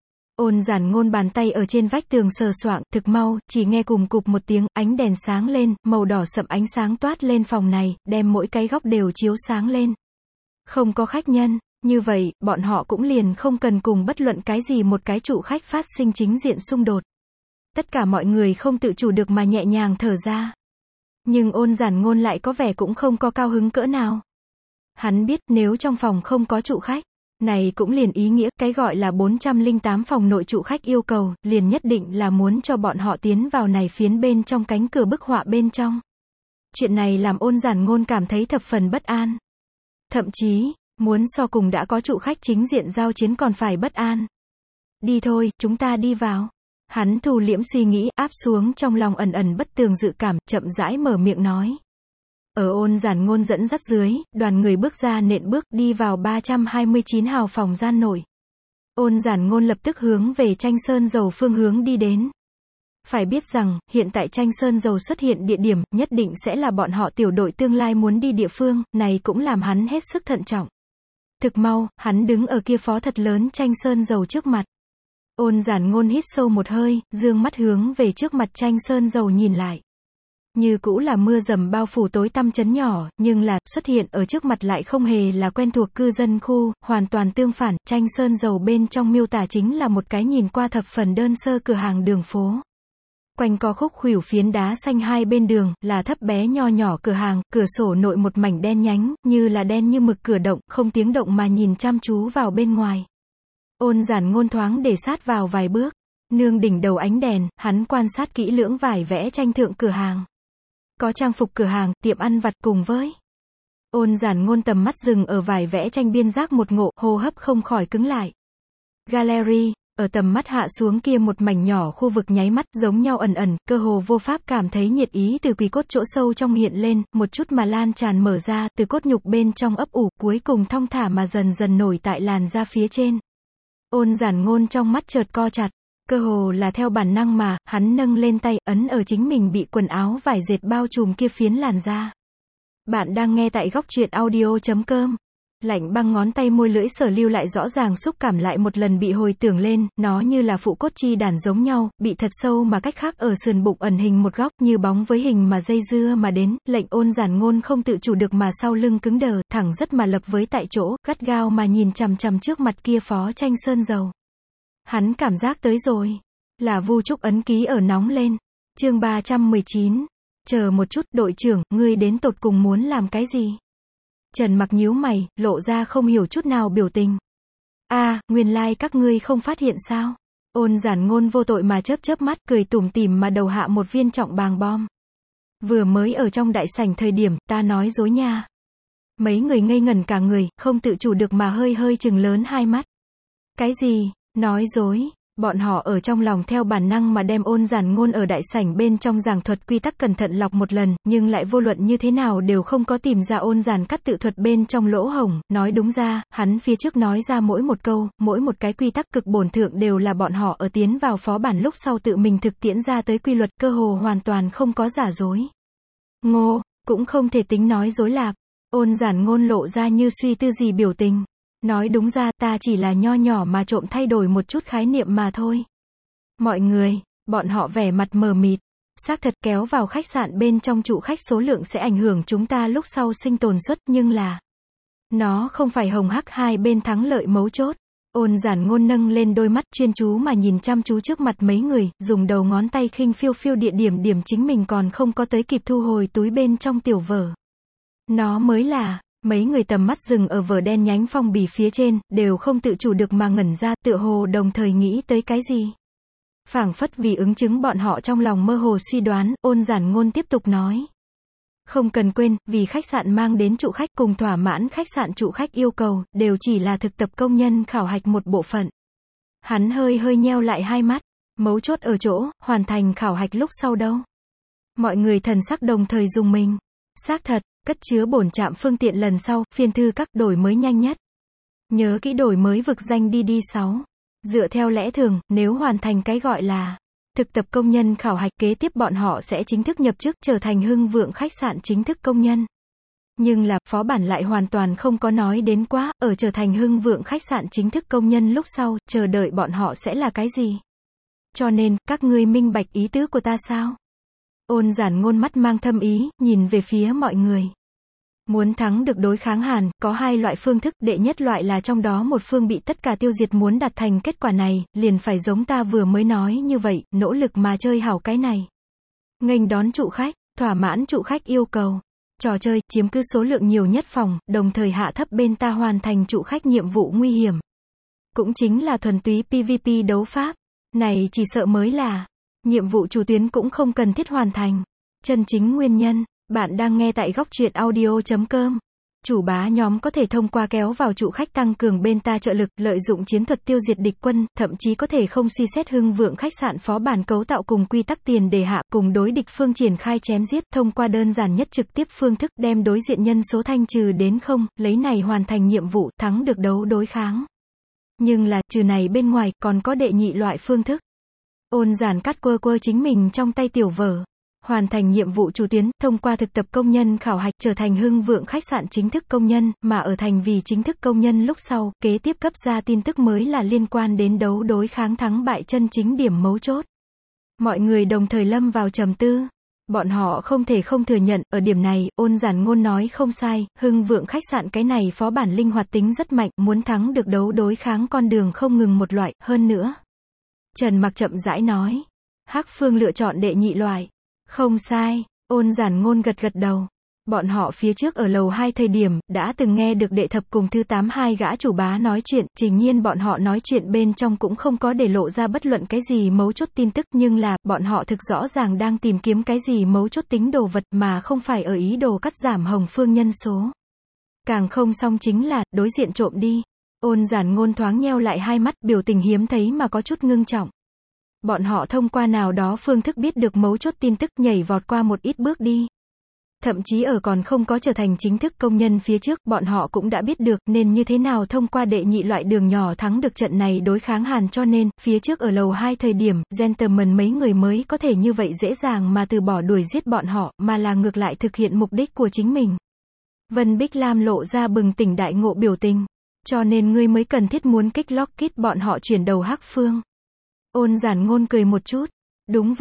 Speaker 1: Ôn Giản Ngôn bàn tay ở trên vách tường sờ soạng, thực mau, chỉ nghe cùm cụp một tiếng, ánh đèn sáng lên, màu đỏ sậm ánh sáng toát lên phòng này, đem mỗi cái góc đều chiếu sáng lên. Không có khách nhân, như vậy, bọn họ cũng liền không cần cùng bất luận cái gì một cái trụ khách phát sinh chính diện xung đột. Tất cả mọi người không tự chủ được mà nhẹ nhàng thở ra. Nhưng Ôn Giản Ngôn lại có vẻ cũng không có cao hứng cỡ nào. Hắn biết nếu trong phòng không có trụ khách, này cũng liền ý nghĩa cái gọi là 408 phòng nội trụ khách yêu cầu, liền nhất định là muốn cho bọn họ tiến vào này phiến bên trong cánh cửa bức họa bên trong. Chuyện này làm Ôn Giản Ngôn cảm thấy thập phần bất an. Thậm chí, muốn so cùng đã có trụ khách chính diện giao chiến còn phải bất an. Đi thôi, chúng ta đi vào. Hắn thu liễm suy nghĩ, áp xuống trong lòng ẩn bất tường dự cảm, chậm rãi mở miệng nói. Ở Ôn Giản Ngôn dẫn dắt dưới, đoàn người bước ra nện bước đi vào 329 hào phòng gian nội. Ôn Giản Ngôn lập tức hướng về Tranh Sơn Dầu phương hướng đi đến. Phải biết rằng, hiện tại Tranh Sơn Dầu xuất hiện địa điểm, nhất định sẽ là bọn họ tiểu đội tương lai muốn đi địa phương, này cũng làm hắn hết sức thận trọng. Thực mau, hắn đứng ở kia phó thật lớn Tranh Sơn Dầu trước mặt. Ôn Giản Ngôn hít sâu một hơi, dương mắt hướng về trước mặt Tranh Sơn Dầu nhìn lại. Như cũ là mưa dầm bao phủ tối tăm trấn nhỏ, nhưng là, xuất hiện ở trước mặt lại không hề là quen thuộc cư dân khu, hoàn toàn tương phản, Tranh Sơn Dầu bên trong miêu tả chính là một cái nhìn qua thập phần đơn sơ cửa hàng đường phố. Quanh co khúc khuỷu phiến đá xanh hai bên đường, là thấp bé nho nhỏ cửa hàng, cửa sổ nội một mảnh đen nhánh, như là đen như mực cửa động, không tiếng động mà nhìn chăm chú vào bên ngoài. Ôn Giản Ngôn thoáng để sát vào vài bước, nương đỉnh đầu ánh đèn, hắn quan sát kỹ lưỡng vải vẽ tranh thượng cửa hàng. Có trang phục cửa hàng, tiệm ăn vặt cùng với. Ôn Giản Ngôn tầm mắt dừng ở vải vẽ tranh biên giác một ngộ, hô hấp không khỏi cứng lại. Gallery, ở tầm mắt hạ xuống kia một mảnh nhỏ khu vực nháy mắt giống nhau ẩn, cơ hồ vô pháp cảm thấy nhiệt ý từ quỳ cốt chỗ sâu trong hiện lên, một chút mà lan tràn mở ra, từ cốt nhục bên trong ấp ủ, cuối cùng thong thả mà dần dần nổi tại làn da phía trên. Ôn Giản Ngôn trong mắt chợt co chặt. Cơ hồ là theo bản năng mà, hắn nâng lên tay, ấn ở chính mình bị quần áo vải dệt bao trùm kia phiến làn da. Bạn đang nghe tại góc truyện audio.com. Lạnh băng ngón tay môi lưỡi sở lưu lại rõ ràng xúc cảm lại một lần bị hồi tưởng lên, nó như là phụ cốt chi đàn giống nhau, bị thật sâu mà cách khác ở sườn bụng ẩn hình một góc như bóng với hình mà dây dưa mà đến, lệnh Ôn Giản Ngôn không tự chủ được mà sau lưng cứng đờ, thẳng rất mà lập với tại chỗ, gắt gao mà nhìn chằm chằm trước mặt kia phó Tranh Sơn Dầu. Hắn cảm giác tới rồi, là Vu Trúc ấn ký ở nóng lên. Chương 319. Chờ một chút, đội trưởng, ngươi đến tột cùng muốn làm cái gì? Trần Mặc nhíu mày, lộ ra không hiểu chút nào biểu tình. Nguyên lai các ngươi không phát hiện sao? Ôn Giản Ngôn vô tội mà chớp chớp mắt, cười tủm tỉm mà đầu hạ một viên trọng bàng bom. Vừa mới ở trong đại sảnh thời điểm, ta nói dối nha. Mấy người ngây ngẩn cả người, không tự chủ được mà hơi hơi trừng lớn hai mắt. Cái gì? Nói dối? Bọn họ ở trong lòng theo bản năng mà đem Ôn Giản Ngôn ở đại sảnh bên trong giảng thuật quy tắc cẩn thận lọc một lần, nhưng lại vô luận như thế nào đều không có tìm ra Ôn Giản Cắt tự thuật bên trong lỗ hổng. Nói đúng ra, hắn phía trước nói ra mỗi một câu, mỗi một cái quy tắc cực bổn thượng đều là bọn họ ở tiến vào phó bản lúc sau tự mình thực tiễn ra tới quy luật, cơ hồ hoàn toàn không có giả dối. Ngô, cũng không thể tính nói dối lạc. Ôn Giản Ngôn lộ ra như suy tư gì biểu tình. Nói đúng ra, ta chỉ là nho nhỏ mà trộm thay đổi một chút khái niệm mà thôi. Mọi người, bọn họ vẻ mặt mờ mịt. Xác thật kéo vào khách sạn bên trong trụ khách số lượng sẽ ảnh hưởng chúng ta lúc sau sinh tồn suất, nhưng là nó không phải hồng hắc hai bên thắng lợi mấu chốt. Ôn Giản Ngôn nâng lên đôi mắt chuyên chú mà nhìn chăm chú trước mặt mấy người, dùng đầu ngón tay khinh phiêu phiêu địa điểm chính mình còn không có tới kịp thu hồi túi bên trong tiểu vở. Nó mới là. Mấy người tầm mắt dừng ở vở đen nhánh phong bì phía trên, đều không tự chủ được mà ngẩn ra, tựa hồ đồng thời nghĩ tới cái gì. Phảng phất vì ứng chứng bọn họ trong lòng mơ hồ suy đoán, Ôn Giản Ngôn tiếp tục nói. Không cần quên, vì khách sạn mang đến trụ khách cùng thỏa mãn khách sạn trụ khách yêu cầu, đều chỉ là thực tập công nhân khảo hạch một bộ phận. Hắn hơi hơi nheo lại hai mắt, mấu chốt ở chỗ, hoàn thành khảo hạch lúc sau đâu. Mọi người thần sắc đồng thời dùng mình. Xác thật. Cất chứa bổn trạm phương tiện lần sau, phiên thư các đổi mới nhanh nhất. Nhớ kỹ đổi mới vực danh DD6. Dựa theo lẽ thường, nếu hoàn thành cái gọi là thực tập công nhân khảo hạch, kế tiếp bọn họ sẽ chính thức nhập chức trở thành Hưng Vượng khách sạn chính thức công nhân. Nhưng là, phó bản lại hoàn toàn không có nói đến quá, ở trở thành Hưng Vượng khách sạn chính thức công nhân lúc sau, chờ đợi bọn họ sẽ là cái gì. Cho nên, các ngươi minh bạch ý tứ của ta sao? Ôn Giản Ngôn mắt mang thâm ý, nhìn về phía mọi người. Muốn thắng được đối kháng Hàn, có hai loại phương thức, đệ nhất loại là trong đó một phương bị tất cả tiêu diệt, muốn đạt thành kết quả này, liền phải giống ta vừa mới nói như vậy, nỗ lực mà chơi hảo cái này. Nghênh đón trụ khách, thỏa mãn trụ khách yêu cầu. Trò chơi, chiếm cứ số lượng nhiều nhất phòng, đồng thời hạ thấp bên ta hoàn thành trụ khách nhiệm vụ nguy hiểm. Cũng chính là thuần túy PVP đấu pháp. Này chỉ sợ mới là nhiệm vụ chủ tuyến cũng không cần thiết hoàn thành. Chân chính nguyên nhân, bạn đang nghe tại góc truyện audio.com. Chủ bá nhóm có thể thông qua kéo vào trụ khách tăng cường bên ta trợ lực, lợi dụng chiến thuật tiêu diệt địch quân, thậm chí có thể không suy xét Hưng Vượng khách sạn phó bản cấu tạo cùng quy tắc tiền đề hạ, cùng đối địch phương triển khai chém giết, thông qua đơn giản nhất trực tiếp phương thức đem đối diện nhân số thanh trừ đến không, lấy này hoàn thành nhiệm vụ, thắng được đấu đối kháng. Nhưng là, trừ này bên ngoài, còn có đệ nhị loại phương thức. Ôn Giản Cắt quơ chính mình trong tay tiểu vở. Hoàn thành nhiệm vụ chủ tuyến, thông qua thực tập công nhân khảo hạch trở thành Hưng Vượng khách sạn chính thức công nhân, mà ở thành vì chính thức công nhân lúc sau, kế tiếp cấp ra tin tức mới là liên quan đến đấu đối kháng thắng bại chân chính điểm mấu chốt. Mọi người đồng thời lâm vào trầm tư. Bọn họ không thể không thừa nhận, ở điểm này, Ôn Giản Ngôn nói không sai, Hưng Vượng khách sạn cái này phó bản linh hoạt tính rất mạnh, muốn thắng được đấu đối kháng con đường không ngừng một loại, hơn nữa. Trần Mặc chậm rãi nói. Hắc Phương lựa chọn đệ nhị loại. Không sai, Ôn Giản Ngôn gật đầu. Bọn họ phía trước ở lầu 2 thời điểm, đã từng nghe được đệ thập cùng thứ 8 hai gã chủ bá nói chuyện, trình nhiên bọn họ nói chuyện bên trong cũng không có để lộ ra bất luận cái gì mấu chốt tin tức, nhưng là, bọn họ thực rõ ràng đang tìm kiếm cái gì mấu chốt tính đồ vật mà không phải ở ý đồ cắt giảm Hồng Phương nhân số. Càng không xong chính là, đối diện trộm đi. Ôn Giản Ngôn thoáng nheo lại hai mắt, biểu tình hiếm thấy mà có chút ngưng trọng. Bọn họ thông qua nào đó phương thức biết được mấu chốt tin tức, nhảy vọt qua một ít bước đi. Thậm chí ở còn không có trở thành chính thức công nhân phía trước, bọn họ cũng đã biết được nên như thế nào thông qua đệ nhị loại đường nhỏ thắng được trận này đối kháng Hàn, cho nên, phía trước ở lầu 2 thời điểm, gentleman mấy người mới có thể như vậy dễ dàng mà từ bỏ đuổi giết bọn họ, mà là ngược lại thực hiện mục đích của chính mình. Vân Bích Lam lộ ra bừng tỉnh đại ngộ biểu tình. Cho nên ngươi mới cần thiết muốn kích Lockheed bọn họ chuyển đầu Hắc Phương. Ôn Giản Ngôn cười một chút. Đúng vậy,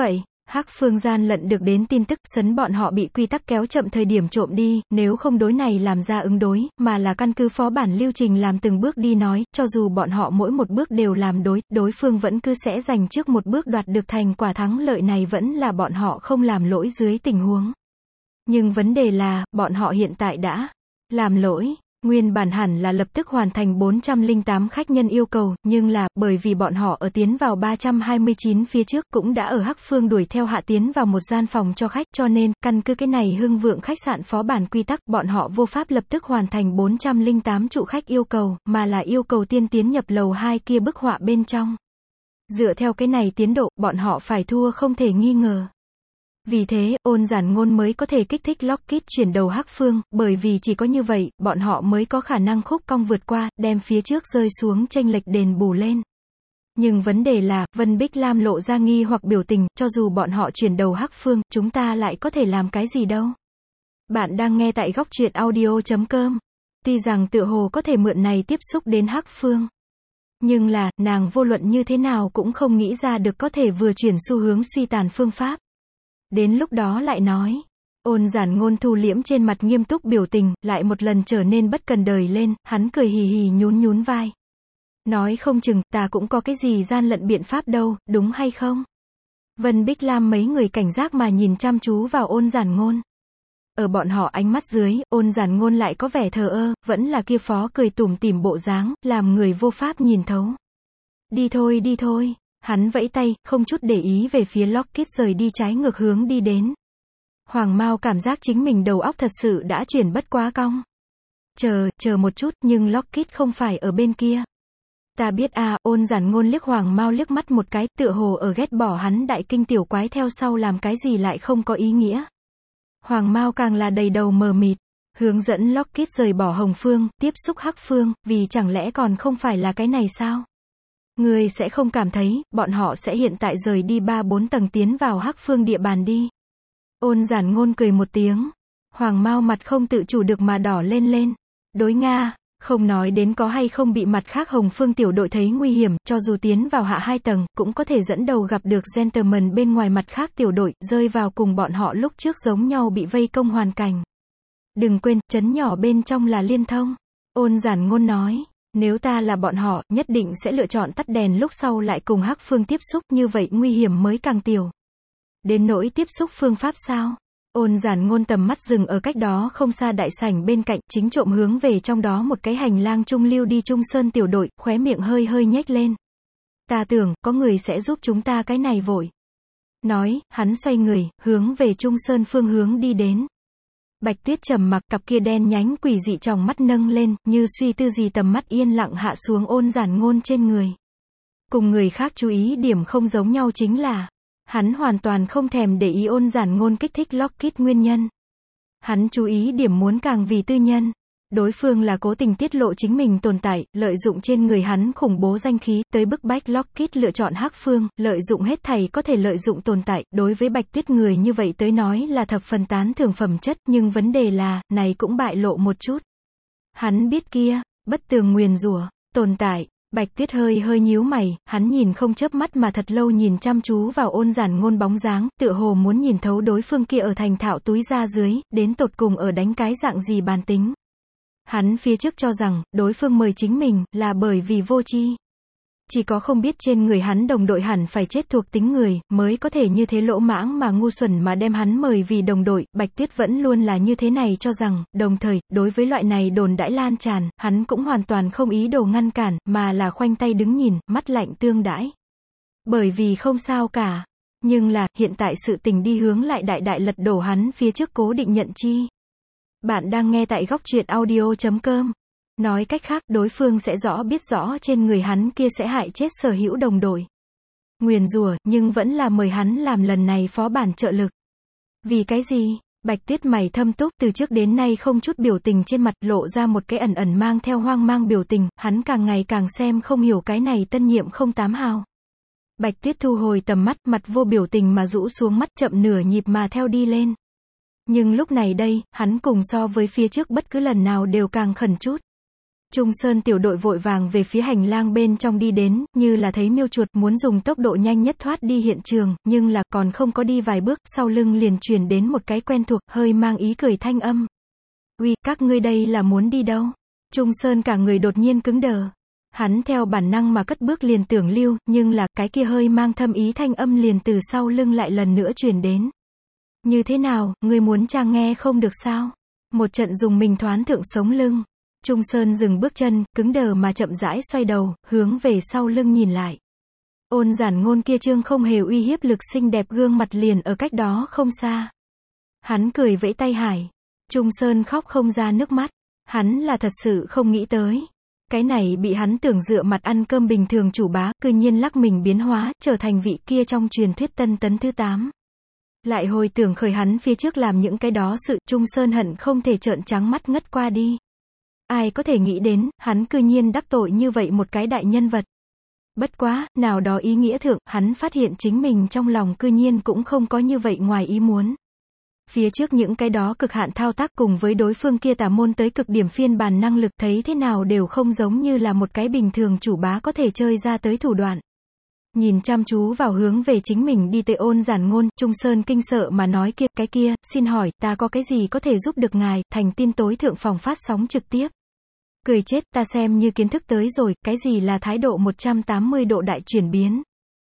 Speaker 1: Hắc Phương gian lận được đến tin tức, sấn bọn họ bị quy tắc kéo chậm thời điểm trộm đi, nếu không đối này làm ra ứng đối, mà là căn cứ phó bản lưu trình làm từng bước đi nói, cho dù bọn họ mỗi một bước đều làm đối phương vẫn cứ sẽ giành trước một bước đoạt được thành quả thắng lợi này vẫn là bọn họ không làm lỗi dưới tình huống. Nhưng vấn đề là, bọn họ hiện tại đã làm lỗi. Nguyên bản hẳn là lập tức hoàn thành 408 khách nhân yêu cầu, nhưng là, bởi vì bọn họ ở tiến vào 329 phía trước cũng đã ở Hắc Phương đuổi theo hạ tiến vào một gian phòng cho khách, cho nên, căn cứ cái này hưng vượng khách sạn phó bản quy tắc, bọn họ vô pháp lập tức hoàn thành 408 trụ khách yêu cầu, mà là yêu cầu tiên tiến nhập lầu 2 kia bức họa bên trong. Dựa theo cái này tiến độ, bọn họ phải thua không thể nghi ngờ. Vì thế, Ôn Giản Ngôn mới có thể kích thích Lockheed chuyển đầu Hắc Phương, bởi vì chỉ có như vậy, bọn họ mới có khả năng khúc cong vượt qua, đem phía trước rơi xuống chênh lệch đền bù lên. Nhưng vấn đề là, Vân Bích Lam lộ ra nghi hoặc biểu tình, cho dù bọn họ chuyển đầu Hắc Phương, chúng ta lại có thể làm cái gì đâu. Bạn đang nghe tại góc truyện audio.com. Tuy rằng tựa hồ có thể mượn này tiếp xúc đến Hắc Phương. Nhưng là, nàng vô luận như thế nào cũng không nghĩ ra được có thể vừa chuyển xu hướng suy tàn phương pháp. Đến lúc đó lại nói, Ôn Giản Ngôn thu liễm trên mặt nghiêm túc biểu tình, lại một lần trở nên bất cần đời lên, hắn cười hì hì nhún vai. Nói không chừng, ta cũng có cái gì gian lận biện pháp đâu, đúng hay không? Vân Bích Lam mấy người cảnh giác mà nhìn chăm chú vào Ôn Giản Ngôn. Ở bọn họ ánh mắt dưới, Ôn Giản Ngôn lại có vẻ thờ ơ, vẫn là kia phó cười tủm tỉm bộ dáng, làm người vô pháp nhìn thấu. Đi thôi. Hắn vẫy tay, không chút để ý về phía Lockheed rời đi trái ngược hướng đi đến. Hoàng Mao cảm giác chính mình đầu óc thật sự đã chuyển bất quá cong. Chờ một chút, nhưng Lockheed không phải ở bên kia. Ta biết à, Ôn Giản Ngôn liếc Hoàng Mao liếc mắt một cái, tựa hồ ở ghét bỏ hắn đại kinh tiểu quái theo sau làm cái gì lại không có ý nghĩa. Hoàng Mao càng là đầy đầu mờ mịt, hướng dẫn Lockheed rời bỏ Hồng Phương, tiếp xúc Hắc Phương, vì chẳng lẽ còn không phải là cái này sao? Ngươi sẽ không cảm thấy, bọn họ sẽ hiện tại rời đi 3-4 tầng tiến vào Hắc Phương địa bàn đi. Ôn Giản Ngôn cười một tiếng. Hoàng Mao mặt không tự chủ được mà đỏ lên. Đối Nga, không nói đến có hay không bị mặt khác Hồng Phương tiểu đội thấy nguy hiểm, cho dù tiến vào hạ 2 tầng, cũng có thể dẫn đầu gặp được gentleman bên ngoài mặt khác tiểu đội, rơi vào cùng bọn họ lúc trước giống nhau bị vây công hoàn cảnh. Đừng quên, trấn nhỏ bên trong là liên thông. Ôn Giản Ngôn nói. Nếu ta là bọn họ, nhất định sẽ lựa chọn tắt đèn lúc sau lại cùng Hắc Phương tiếp xúc, như vậy nguy hiểm mới càng tiểu. Đến nỗi tiếp xúc phương pháp sao? Ôn Giản Ngôn tầm mắt dừng ở cách đó không xa đại sảnh bên cạnh, chính trộm hướng về trong đó một cái hành lang trung lưu đi Trung Sơn tiểu đội, khóe miệng hơi nhếch lên. Ta tưởng, có người sẽ giúp chúng ta cái này vội. Nói, hắn xoay người, hướng về Trung Sơn phương hướng đi đến. Bạch Tuyết trầm mặc, cặp kia đen nhánh quỷ dị tròng mắt nâng lên, như suy tư gì tầm mắt yên lặng hạ xuống Ôn Giản Ngôn trên người. Cùng người khác chú ý điểm không giống nhau chính là, hắn hoàn toàn không thèm để ý Ôn Giản Ngôn kích thích Lockheed nguyên nhân. Hắn chú ý điểm muốn càng vì tư nhân. Đối phương là cố tình tiết lộ chính mình tồn tại, lợi dụng trên người hắn khủng bố danh khí, tới bức bách Lockheed lựa chọn Hắc Phương, lợi dụng hết thảy có thể lợi dụng tồn tại, đối với Bạch Tuyết người như vậy tới nói là thập phần tán thưởng phẩm chất, nhưng vấn đề là, này cũng bại lộ một chút. Hắn biết kia, bất tường nguyền rủa, tồn tại. Bạch Tuyết hơi nhíu mày, hắn nhìn không chớp mắt mà thật lâu nhìn chăm chú vào Ôn Giản Ngôn bóng dáng, tựa hồ muốn nhìn thấu đối phương kia ở thành thạo túi ra dưới, đến tột cùng ở đánh cái dạng gì bàn tính. Hắn phía trước cho rằng, đối phương mời chính mình, là bởi vì vô tri. Chỉ có không biết trên người hắn đồng đội hẳn phải chết thuộc tính người, mới có thể như thế lỗ mãng mà ngu xuẩn mà đem hắn mời vì đồng đội, Bạch Tuyết vẫn luôn là như thế này cho rằng, đồng thời, đối với loại này đồn đãi lan tràn, hắn cũng hoàn toàn không ý đồ ngăn cản, mà là khoanh tay đứng nhìn, mắt lạnh tương đãi. Bởi vì không sao cả. Nhưng là, hiện tại sự tình đi hướng lại đại lật đổ hắn phía trước cố định nhận chi. Bạn đang nghe tại góc truyện audio.com. Nói cách khác, đối phương sẽ biết rõ trên người hắn kia sẽ hại chết sở hữu đồng đội. Nguyền rủa, nhưng vẫn là mời hắn làm lần này phó bản trợ lực. Vì cái gì? Bạch Tuyết mày thâm túc, từ trước đến nay không chút biểu tình trên mặt, lộ ra một cái ẩn mang theo hoang mang biểu tình, hắn càng ngày càng xem không hiểu cái này tân nhiệm 08 hào. Bạch Tuyết thu hồi tầm mắt, mặt vô biểu tình mà rũ xuống mắt, chậm nửa nhịp mà theo đi lên. Nhưng lúc này đây, hắn cùng so với phía trước bất cứ lần nào đều càng khẩn chút. Trung Sơn tiểu đội vội vàng về phía hành lang bên trong đi đến, như là thấy miêu chuột, muốn dùng tốc độ nhanh nhất thoát đi hiện trường, nhưng là còn không có đi vài bước, sau lưng liền truyền đến một cái quen thuộc, hơi mang ý cười thanh âm. Uy, các ngươi đây là muốn đi đâu? Trung Sơn cả người đột nhiên cứng đờ. Hắn theo bản năng mà cất bước liền tưởng lưu, nhưng là, cái kia hơi mang thâm ý thanh âm liền từ sau lưng lại lần nữa truyền đến. Như thế nào, ngươi muốn chàng nghe không được sao? Một trận dùng mình thoán thượng sống lưng. Trung Sơn dừng bước chân, cứng đờ mà chậm rãi xoay đầu, hướng về sau lưng nhìn lại. Ôn Giản Ngôn kia trương không hề uy hiếp lực xinh đẹp gương mặt liền ở cách đó không xa. Hắn cười vẫy tay hải. Trung Sơn khóc không ra nước mắt. Hắn là thật sự không nghĩ tới. Cái này bị hắn tưởng dựa mặt ăn cơm bình thường chủ bá, cư nhiên lắc mình biến hóa, trở thành vị kia trong truyền thuyết Tân Tấn thứ 8. Lại hồi tưởng khởi hắn phía trước làm những cái đó sự, Trung Sơn hận không thể trợn trắng mắt ngất qua đi. Ai có thể nghĩ đến, hắn cư nhiên đắc tội như vậy một cái đại nhân vật. Bất quá, nào đó ý nghĩa thượng, hắn phát hiện chính mình trong lòng cư nhiên cũng không có như vậy ngoài ý muốn. Phía trước những cái đó cực hạn thao tác cùng với đối phương kia tà môn tới cực điểm phiên bản năng lực thấy thế nào đều không giống như là một cái bình thường chủ bá có thể chơi ra tới thủ đoạn. Nhìn chăm chú vào hướng về chính mình đi tới Ôn Giản Ngôn, Trung Sơn kinh sợ mà nói kia, cái kia, xin hỏi, ta có cái gì có thể giúp được ngài, thành tin tối thượng phòng phát sóng trực tiếp. Cười chết, ta xem như kiến thức tới rồi, cái gì là thái độ 180 độ đại chuyển biến.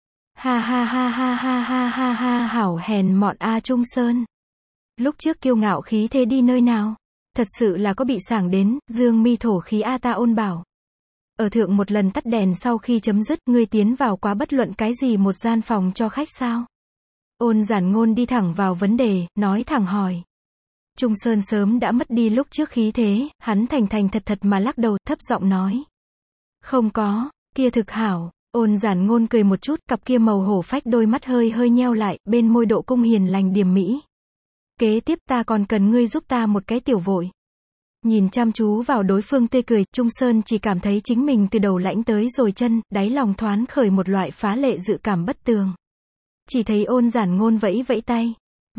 Speaker 1: Ha ha ha ha ha ha ha ha, hảo hèn mọn a Trung Sơn. Lúc trước kiêu ngạo khí thế đi nơi nào? Thật sự là có bị sảng đến, dương mi thổ khí a ta Ôn bảo. Ở thượng một lần tắt đèn sau khi chấm dứt, ngươi tiến vào quá bất luận cái gì một gian phòng cho khách sao? Ôn Giản Ngôn đi thẳng vào vấn đề, nói thẳng hỏi. Trung Sơn sớm đã mất đi lúc trước khí thế, hắn thành thành thật thật mà lắc đầu, thấp giọng nói. Không có, kia thực hảo. Ôn Giản Ngôn cười một chút, cặp kia màu hổ phách đôi mắt hơi hơi nheo lại, bên môi độ cung hiền lành điềm mỹ. Kế tiếp ta còn cần ngươi giúp ta một cái tiểu vội. Nhìn chăm chú vào đối phương tươi cười, Trung Sơn chỉ cảm thấy chính mình từ đầu lãnh tới rồi chân, đáy lòng thoáng khởi một loại phá lệ dự cảm bất tường. Chỉ thấy Ôn Giản Ngôn vẫy vẫy tay.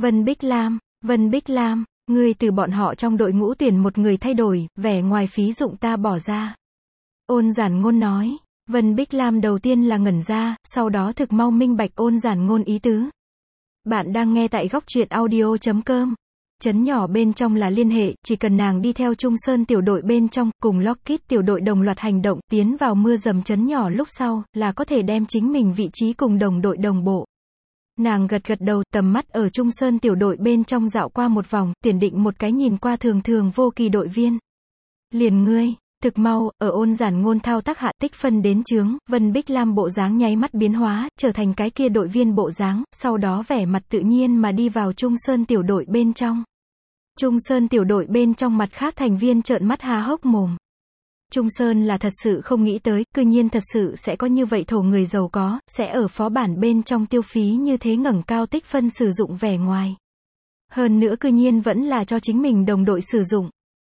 Speaker 1: Vân Bích Lam, ngươi từ bọn họ trong đội ngũ tuyển một người thay đổi, vẻ ngoài phí dụng ta bỏ ra. Ôn Giản Ngôn nói. Vân Bích Lam đầu tiên là ngẩn ra, sau đó thực mau minh bạch Ôn Giản Ngôn ý tứ. Bạn đang nghe tại góc truyện audio.com. Chấn nhỏ bên trong là liên hệ, chỉ cần nàng đi theo Trung Sơn tiểu đội bên trong, cùng Lockheed tiểu đội đồng loạt hành động, tiến vào mưa dầm chấn nhỏ lúc sau, là có thể đem chính mình vị trí cùng đồng đội đồng bộ. Nàng gật gật đầu, tầm mắt ở Trung Sơn tiểu đội bên trong dạo qua một vòng, tuyển định một cái nhìn qua thường thường vô kỳ đội viên. Liền ngươi. Thực mau, ở Ôn Giản Ngôn thao tác hạ tích phân đến chướng, Vân Bích Lam bộ dáng nháy mắt biến hóa, trở thành cái kia đội viên bộ dáng, sau đó vẻ mặt tự nhiên mà đi vào Trung Sơn tiểu đội bên trong. Trung Sơn tiểu đội bên trong mặt khác thành viên trợn mắt há hốc mồm. Trung Sơn là thật sự không nghĩ tới, cư nhiên thật sự sẽ có như vậy thổ người giàu có, sẽ ở phó bản bên trong tiêu phí như thế ngẩng cao tích phân sử dụng vẻ ngoài. Hơn nữa cư nhiên vẫn là cho chính mình đồng đội sử dụng.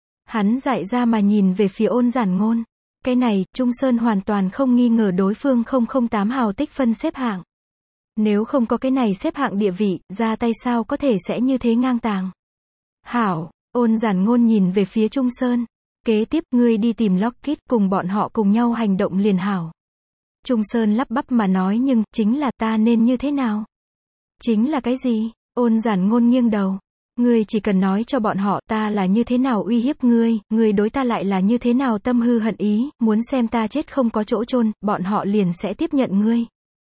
Speaker 1: Hắn dại ra mà nhìn về phía Ôn Giản Ngôn. Cái này, Trung Sơn hoàn toàn không nghi ngờ đối phương 008 hào tích phân xếp hạng. Nếu không có cái này xếp hạng địa vị, ra tay sao có thể sẽ như thế ngang tàng. Hảo, Ôn Giản Ngôn nhìn về phía Trung Sơn. Kế tiếp, ngươi đi tìm Lockheed cùng bọn họ cùng nhau hành động liền hảo. Trung Sơn lắp bắp mà nói nhưng, chính là ta nên như thế nào? Chính là cái gì? Ôn Giản Ngôn nghiêng đầu. Ngươi chỉ cần nói cho bọn họ ta là như thế nào uy hiếp ngươi, ngươi đối ta lại là như thế nào tâm hư hận ý, muốn xem ta chết không có chỗ chôn, bọn họ liền sẽ tiếp nhận ngươi.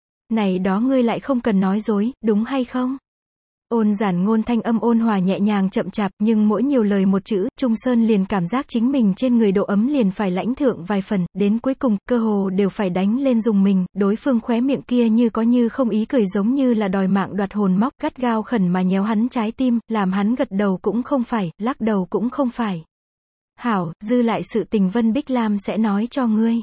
Speaker 1: Này đó ngươi lại không cần nói dối, đúng hay không? Ôn Giản Ngôn thanh âm ôn hòa nhẹ nhàng chậm chạp, nhưng mỗi nhiều lời một chữ, Trung Sơn liền cảm giác chính mình trên người độ ấm liền phải lãnh thượng vài phần, đến cuối cùng, cơ hồ đều phải đánh lên dùng mình, đối phương khóe miệng kia như có như không ý cười giống như là đòi mạng đoạt hồn móc, gắt gao khẩn mà nhéo hắn trái tim, làm hắn gật đầu cũng không phải, lắc đầu cũng không phải. Hảo, dư lại sự tình Vân Bích Lam sẽ nói cho ngươi.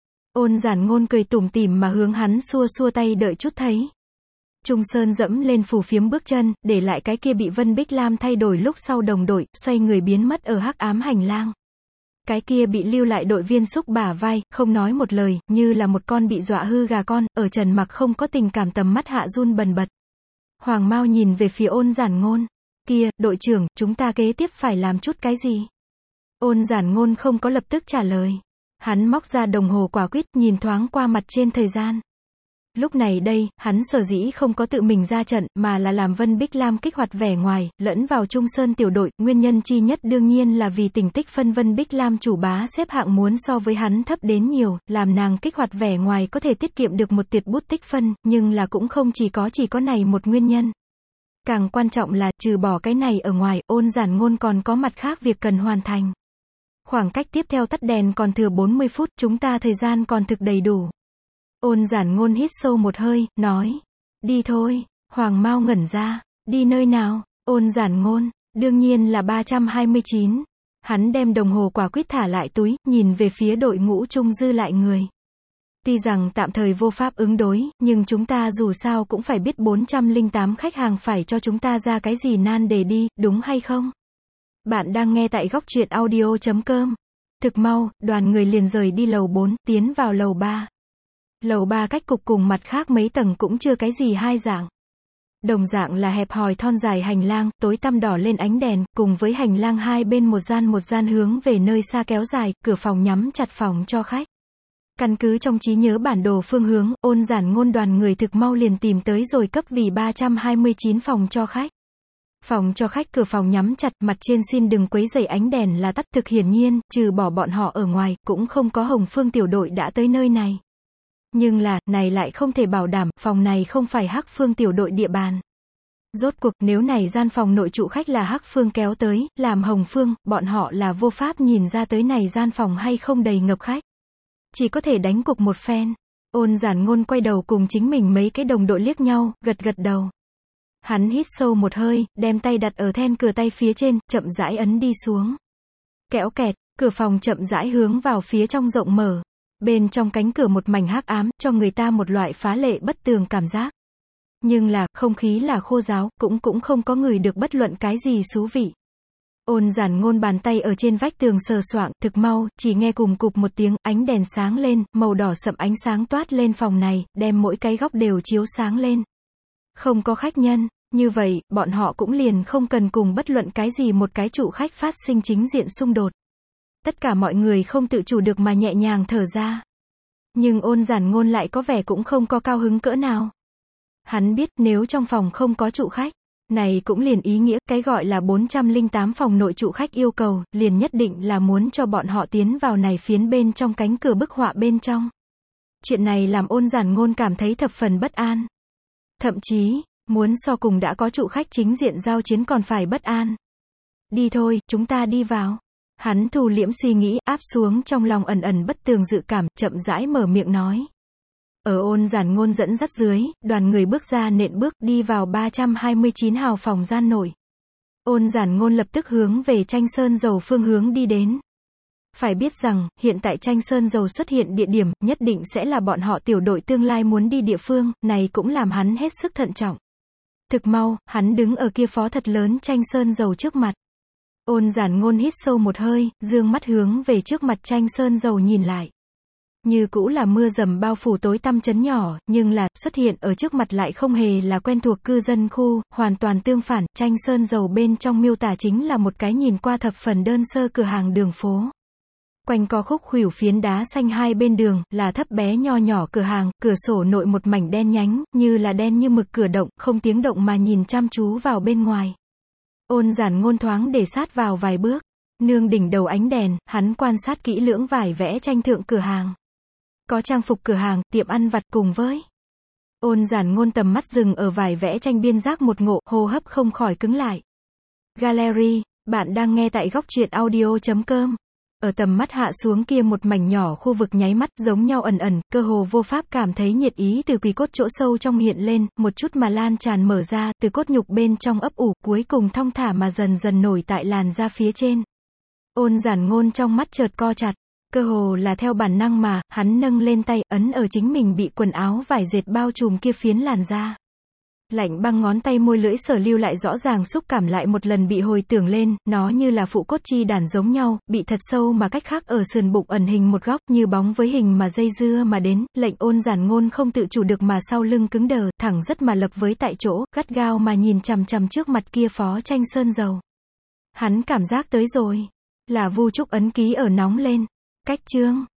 Speaker 1: Ôn Giản Ngôn cười tủm tỉm mà hướng hắn xua xua tay đợi chút thấy. Trung Sơn dẫm lên phù phiếm bước chân, để lại cái kia bị Vân Bích Lam thay đổi lúc sau đồng đội, xoay người biến mất ở hắc ám hành lang. Cái kia bị lưu lại đội viên xúc bả vai, không nói một lời, như là một con bị dọa hư gà con, ở Trần Mặc không có tình cảm tầm mắt hạ run bần bật. Hoàng Mao nhìn về phía Ôn Giản Ngôn. Kia, đội trưởng, chúng ta kế tiếp phải làm chút cái gì? Ôn Giản Ngôn không có lập tức trả lời. Hắn móc ra đồng hồ quả quýt, nhìn thoáng qua mặt trên thời gian. Lúc này đây, hắn sở dĩ không có tự mình ra trận, mà là làm Vân Bích Lam kích hoạt vẻ ngoài, lẫn vào Trung Sơn tiểu đội, nguyên nhân chi nhất đương nhiên là vì tình tích phân Vân Bích Lam chủ bá xếp hạng muốn so với hắn thấp đến nhiều, làm nàng kích hoạt vẻ ngoài có thể tiết kiệm được một tiệt bút tích phân, nhưng là cũng không chỉ có này một nguyên nhân. Càng quan trọng là, trừ bỏ cái này ở ngoài, Ôn Giản Ngôn còn có mặt khác việc cần hoàn thành. Khoảng cách tiếp theo tắt đèn còn thừa 40 phút, chúng ta thời gian còn thực đầy đủ. Ôn Giản Ngôn hít sâu một hơi, nói. Đi thôi. Hoàng Mao ngẩn ra. Đi nơi nào? Ôn Giản Ngôn. Đương nhiên là 329. Hắn đem đồng hồ quả quýt thả lại túi, nhìn về phía đội ngũ chung dư lại người. Tuy rằng tạm thời vô pháp ứng đối, nhưng chúng ta dù sao cũng phải biết 408 khách hàng phải cho chúng ta ra cái gì nan đề đi, đúng hay không? Bạn đang nghe tại góc truyện audio.com. Thực mau, đoàn người liền rời đi lầu 4, tiến vào lầu 3. Lầu 3 cách cục cùng mặt khác mấy tầng cũng chưa cái gì hai dạng. Đồng dạng là hẹp hòi thon dài hành lang, tối tăm đỏ lên ánh đèn, cùng với hành lang hai bên một gian hướng về nơi xa kéo dài, cửa phòng nhắm chặt phòng cho khách. Căn cứ trong trí nhớ bản đồ phương hướng, Ôn Giản Ngôn đoàn người thực mau liền tìm tới rồi cấp vì 329 phòng cho khách. Phòng cho khách cửa phòng nhắm chặt, mặt trên xin đừng quấy rầy ánh đèn là tắt, thực hiển nhiên, trừ bỏ bọn họ ở ngoài, cũng không có Hồng Phương tiểu đội đã tới nơi này. Nhưng là, này lại không thể bảo đảm, phòng này không phải Hắc Phương tiểu đội địa bàn. Rốt cuộc, nếu này gian phòng nội trụ khách là Hắc Phương kéo tới, làm Hồng Phương, bọn họ là vô pháp nhìn ra tới này gian phòng hay không đầy ngập khách. Chỉ có thể đánh cục một phen. Ôn Giản Ngôn quay đầu cùng chính mình mấy cái đồng đội liếc nhau, gật đầu. Hắn hít sâu một hơi, đem tay đặt ở then cửa tay phía trên, chậm rãi ấn đi xuống. Kéo kẹt, cửa phòng chậm rãi hướng vào phía trong rộng mở. Bên trong cánh cửa một mảnh hắc ám, cho người ta một loại phá lệ bất tường cảm giác. Nhưng là, không khí là khô ráo, cũng không có người được bất luận cái gì xú vị. Ôn Giản Ngôn bàn tay ở trên vách tường sờ soạng, thực mau, chỉ nghe cùm cụp một tiếng, ánh đèn sáng lên, màu đỏ sậm ánh sáng toát lên phòng này, đem mỗi cái góc đều chiếu sáng lên. Không có khách nhân, như vậy, bọn họ cũng liền không cần cùng bất luận cái gì một cái trụ khách phát sinh chính diện xung đột. Tất cả mọi người không tự chủ được mà nhẹ nhàng thở ra. Nhưng Ôn Giản Ngôn lại có vẻ cũng không có cao hứng cỡ nào. Hắn biết nếu trong phòng không có trụ khách, này cũng liền ý nghĩa, cái gọi là 408 phòng nội trụ khách yêu cầu, liền nhất định là muốn cho bọn họ tiến vào này phiến bên trong cánh cửa bức họa bên trong. Chuyện này làm Ôn Giản Ngôn cảm thấy thập phần bất an. Thậm chí, muốn so cùng đã có trụ khách chính diện giao chiến còn phải bất an. Đi thôi, chúng ta đi vào. Hắn thu liễm suy nghĩ, áp xuống trong lòng ẩn bất tường dự cảm, chậm rãi mở miệng nói. Ở Ôn Giản Ngôn dẫn dắt dưới, đoàn người bước ra nện bước đi vào 329 hào phòng gian nội. Ôn Giản Ngôn lập tức hướng về Tranh Sơn Dầu phương hướng đi đến. Phải biết rằng, hiện tại Tranh Sơn Dầu xuất hiện địa điểm, nhất định sẽ là bọn họ tiểu đội tương lai muốn đi địa phương, này cũng làm hắn hết sức thận trọng. Thực mau, hắn đứng ở kia phó thật lớn Tranh Sơn Dầu trước mặt. Ôn Giản Ngôn hít sâu một hơi, dương mắt hướng về trước mặt Tranh Sơn Dầu nhìn lại. Như cũ là mưa dầm bao phủ tối tăm trấn nhỏ, nhưng là, xuất hiện ở trước mặt lại không hề là quen thuộc cư dân khu, hoàn toàn tương phản, Tranh Sơn Dầu bên trong miêu tả chính là một cái nhìn qua thập phần đơn sơ cửa hàng đường phố. Quanh co khúc khuỷu phiến đá xanh hai bên đường, là thấp bé nho nhỏ cửa hàng, cửa sổ nội một mảnh đen nhánh, như là đen như mực cửa động, không tiếng động mà nhìn chăm chú vào bên ngoài. Ôn Giản Ngôn thoáng để sát vào vài bước, nương đỉnh đầu ánh đèn, hắn quan sát kỹ lưỡng vải vẽ tranh thượng cửa hàng. Có trang phục cửa hàng, tiệm ăn vặt cùng với. Ôn Giản Ngôn tầm mắt dừng ở vải vẽ tranh biên giác một ngộ, hô hấp không khỏi cứng lại. Gallery, bạn đang nghe tại góc truyện audio.com. Ở tầm mắt hạ xuống kia một mảnh nhỏ khu vực nháy mắt giống nhau ẩn, cơ hồ vô pháp cảm thấy nhiệt ý từ quỳ cốt chỗ sâu trong hiện lên, một chút mà lan tràn mở ra, từ cốt nhục bên trong ấp ủ, cuối cùng thong thả mà dần dần nổi tại làn da phía trên. Ôn Giản Ngôn trong mắt chợt co chặt, cơ hồ là theo bản năng mà, hắn nâng lên tay, ấn ở chính mình bị quần áo vải dệt bao trùm kia phiến làn da. Lạnh băng ngón tay môi lưỡi sở lưu lại rõ ràng xúc cảm lại một lần bị hồi tưởng lên, nó như là phụ cốt chi đàn giống nhau, bị thật sâu mà cách khác ở sườn bụng ẩn hình một góc, như bóng với hình mà dây dưa mà đến, lệnh Ôn Giản Ngôn không tự chủ được mà sau lưng cứng đờ, thẳng rất mà lập với tại chỗ, gắt gao mà nhìn chằm chằm trước mặt kia phó Tranh Sơn Dầu. Hắn cảm giác tới rồi, là Vu Trúc ấn ký ở nóng lên. Cách chương